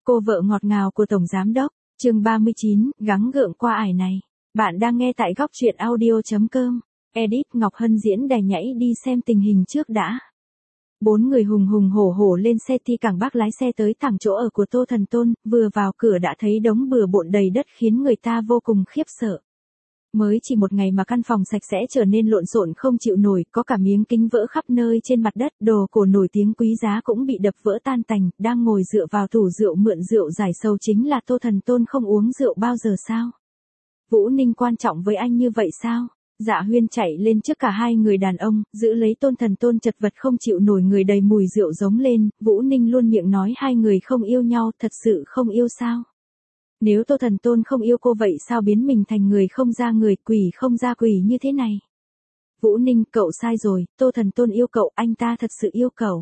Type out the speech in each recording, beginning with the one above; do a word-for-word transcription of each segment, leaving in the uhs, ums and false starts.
Cô vợ ngọt ngào của Tổng Giám Đốc, chương ba mươi chín, gắng gượng qua ải này. Bạn đang nghe tại góc truyện audio chấm com. Edit Ngọc Hân diễn đài nhảy đi xem tình hình trước đã. Bốn người hùng hùng hổ hổ lên xe Thi Cảng Bắc lái xe tới thẳng chỗ ở của Tô Thần Tôn, vừa vào cửa đã thấy đống bừa bộn đầy đất khiến người ta vô cùng khiếp sợ. Mới chỉ một ngày mà căn phòng sạch sẽ trở nên lộn xộn không chịu nổi, có cả miếng kính vỡ khắp nơi trên mặt đất, đồ cổ nổi tiếng quý giá cũng bị đập vỡ tan tành, đang ngồi dựa vào tủ rượu mượn rượu giải sầu chính là Tô Thần Tôn không uống rượu bao giờ sao? Vũ Ninh quan trọng với anh như vậy sao? Dạ Huyên chạy lên trước cả hai người đàn ông, giữ lấy Tôn Thần Tôn chật vật không chịu nổi người đầy mùi rượu giống lên, Vũ Ninh luôn miệng nói hai người không yêu nhau, thật sự không yêu sao? Nếu Tô Thần Tôn không yêu cô vậy sao biến mình thành người không ra người, quỷ không ra quỷ như thế này? Vũ Ninh, cậu sai rồi, Tô Thần Tôn yêu cậu, anh ta thật sự yêu cậu.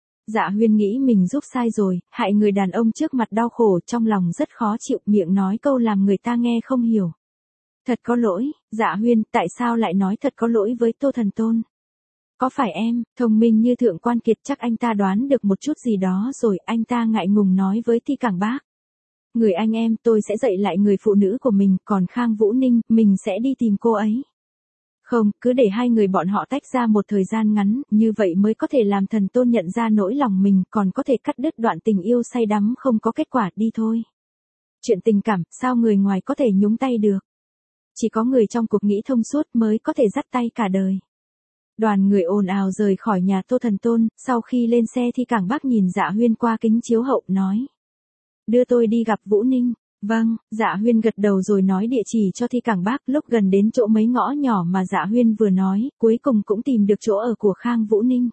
Dạ Huyên nghĩ mình giúp sai rồi, hại người đàn ông trước mặt đau khổ, trong lòng rất khó chịu, miệng nói câu làm người ta nghe không hiểu. Thật có lỗi, Dạ Huyên, tại sao lại nói thật có lỗi với Tô Thần Tôn? Có phải em, thông minh như thượng quan kiệt chắc anh ta đoán được một chút gì đó rồi, anh ta ngại ngùng nói với Thi Cảng Bắc. Người anh em, tôi sẽ dạy lại người phụ nữ của mình, còn Khang Vũ Ninh, mình sẽ đi tìm cô ấy. Không, cứ để hai người bọn họ tách ra một thời gian ngắn, như vậy mới có thể làm Thần Tôn nhận ra nỗi lòng mình, còn có thể cắt đứt đoạn tình yêu say đắm không có kết quả, đi thôi. Chuyện tình cảm, sao người ngoài có thể nhúng tay được? Chỉ có người trong cuộc nghĩ thông suốt mới có thể dắt tay cả đời. Đoàn người ồn ào rời khỏi nhà Tô Thần Tôn, sau khi lên xe Thi Cảng Bắc nhìn Dạ Huyên qua kính chiếu hậu, nói. Đưa tôi đi gặp Vũ Ninh. Vâng, Dạ Huyên gật đầu rồi nói địa chỉ cho Thi Cảng Bắc, lúc gần đến chỗ mấy ngõ nhỏ mà Dạ Huyên vừa nói, cuối cùng cũng tìm được chỗ ở của Khang Vũ Ninh.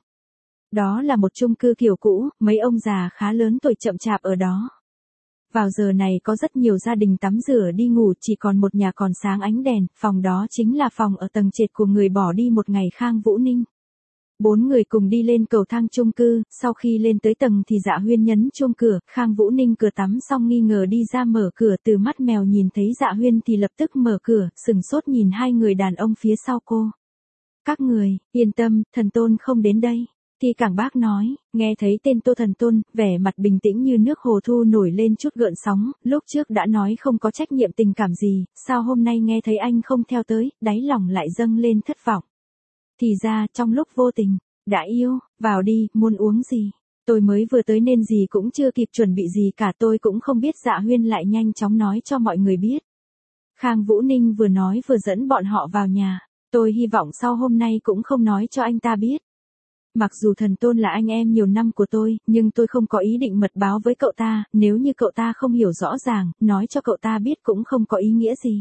Đó là một chung cư kiểu cũ, mấy ông già khá lớn tuổi chậm chạp ở đó. Vào giờ này có rất nhiều gia đình tắm rửa đi ngủ, chỉ còn một nhà còn sáng ánh đèn, phòng đó chính là phòng ở tầng trệt của người bỏ đi một ngày Khang Vũ Ninh. Bốn người cùng đi lên cầu thang chung cư, sau khi lên tới tầng thì Dạ Huyên nhấn chuông cửa, Khang Vũ Ninh cửa tắm xong nghi ngờ đi ra mở cửa, từ mắt mèo nhìn thấy Dạ Huyên thì lập tức mở cửa, sừng sốt nhìn hai người đàn ông phía sau cô. Các người, yên tâm, Thần Tôn không đến đây. Thi Cảng Bắc nói, nghe thấy tên Tô Thần Tôn, vẻ mặt bình tĩnh như nước hồ thu nổi lên chút gợn sóng, lúc trước đã nói không có trách nhiệm tình cảm gì, sao hôm nay nghe thấy anh không theo tới, đáy lòng lại dâng lên thất vọng. Thì ra, trong lúc vô tình, đã yêu, vào đi, muốn uống gì? Tôi mới vừa tới nên gì cũng chưa kịp chuẩn bị gì cả, tôi cũng không biết. Dạ Huyên lại nhanh chóng nói cho mọi người biết. Khang Vũ Ninh vừa nói vừa dẫn bọn họ vào nhà, tôi hy vọng sau hôm nay cũng không nói cho anh ta biết. Mặc dù Thần Tôn là anh em nhiều năm của tôi, nhưng tôi không có ý định mật báo với cậu ta, nếu như cậu ta không hiểu rõ ràng, nói cho cậu ta biết cũng không có ý nghĩa gì.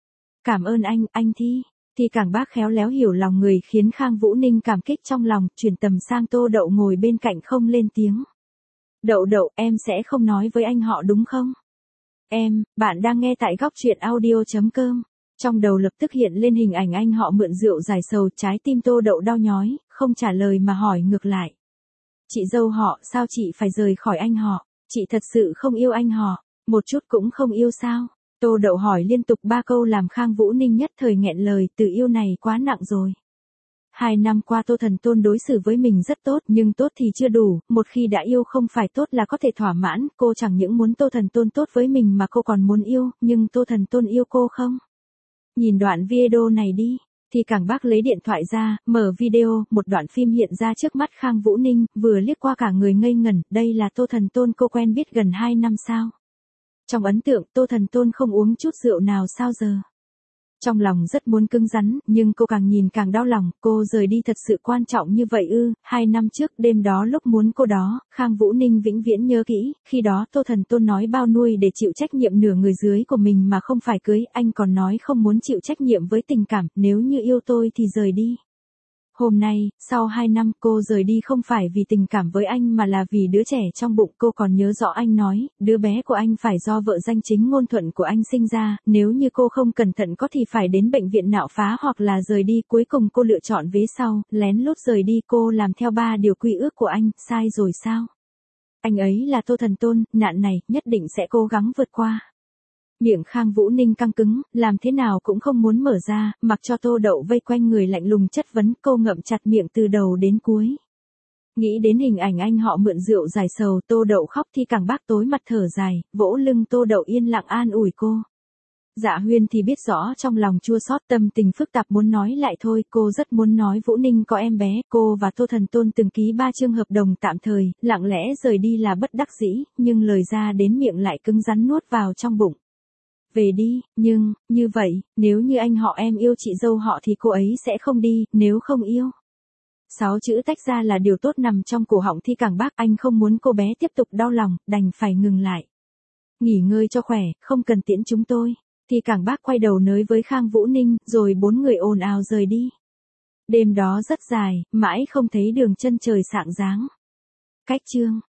Cảm ơn anh, anh Thi. Thi Cảng Bắc khéo léo hiểu lòng người khiến Khang Vũ Ninh cảm kích trong lòng, chuyển tầm sang Tô Đậu ngồi bên cạnh không lên tiếng. Đậu Đậu, em sẽ không nói với anh họ đúng không? Em, bạn đang nghe tại góc truyện audio chấm com. Trong đầu lập tức hiện lên hình ảnh anh họ mượn rượu giải sầu, trái tim Tô Đậu đau nhói, không trả lời mà hỏi ngược lại. Chị dâu họ, sao chị phải rời khỏi anh họ? Chị thật sự không yêu anh họ, một chút cũng không yêu sao? Tô Đậu hỏi liên tục ba câu làm Khang Vũ Ninh nhất thời nghẹn lời, từ yêu này quá nặng rồi. Hai năm qua Tô Thần Tôn đối xử với mình rất tốt, nhưng tốt thì chưa đủ, một khi đã yêu không phải tốt là có thể thỏa mãn, cô chẳng những muốn Tô Thần Tôn tốt với mình mà cô còn muốn yêu, nhưng Tô Thần Tôn yêu cô không? Nhìn đoạn video này đi. Thì Cảng Bắc lấy điện thoại ra, mở video, một đoạn phim hiện ra trước mắt Khang Vũ Ninh, vừa liếc qua cả người ngây ngẩn, đây là Tô Thần Tôn cô quen biết gần hai năm sao? Trong ấn tượng, Tô Thần Tôn không uống chút rượu nào sao giờ? Trong lòng rất muốn cứng rắn, nhưng cô càng nhìn càng đau lòng, cô rời đi thật sự quan trọng như vậy ư? Hai năm trước, đêm đó lúc muốn cô đó, Khang Vũ Ninh vĩnh viễn nhớ kỹ, khi đó Tô Thần Tôn nói bao nuôi để chịu trách nhiệm nửa người dưới của mình mà không phải cưới, anh còn nói không muốn chịu trách nhiệm với tình cảm, nếu như yêu tôi thì rời đi. Hôm nay, sau hai năm cô rời đi không phải vì tình cảm với anh mà là vì đứa trẻ trong bụng. Cô còn nhớ rõ anh nói, đứa bé của anh phải do vợ danh chính ngôn thuận của anh sinh ra, nếu như cô không cẩn thận có thì phải đến bệnh viện nạo phá hoặc là rời đi. Cuối cùng cô lựa chọn vế sau, lén lút rời đi. Cô làm theo ba điều quy ước của anh, sai rồi sao? Anh ấy là Tô Thần Tôn, nạn này nhất định sẽ cố gắng vượt qua. Miệng Khang Vũ Ninh căng cứng, làm thế nào cũng không muốn mở ra, mặc cho Tô Đậu vây quanh người lạnh lùng chất vấn, cô ngậm chặt miệng từ đầu đến cuối. Nghĩ đến hình ảnh anh họ mượn rượu giải sầu, Tô Đậu khóc thì càng bác tối mặt thở dài, vỗ lưng Tô Đậu yên lặng an ủi cô. Dạ Huyên thì biết rõ trong lòng chua xót, tâm tình phức tạp muốn nói lại thôi, cô rất muốn nói Vũ Ninh có em bé, cô và Tô Thần Tôn từng ký ba chương hợp đồng tạm thời, lặng lẽ rời đi là bất đắc dĩ, nhưng lời ra đến miệng lại cứng rắn nuốt vào trong bụng. Về đi, nhưng, như vậy, nếu như anh họ em yêu chị dâu họ thì cô ấy sẽ không đi, nếu không yêu. Sáu chữ tách ra là điều tốt nằm trong cổ họng Thi Cảng Bác, anh không muốn cô bé tiếp tục đau lòng, đành phải ngừng lại. Nghỉ ngơi cho khỏe, không cần tiễn chúng tôi. Thi Cảng Bác quay đầu nói với Khang Vũ Ninh, rồi bốn người ồn ào rời đi. Đêm đó rất dài, mãi không thấy đường chân trời sạng dáng. Cách chương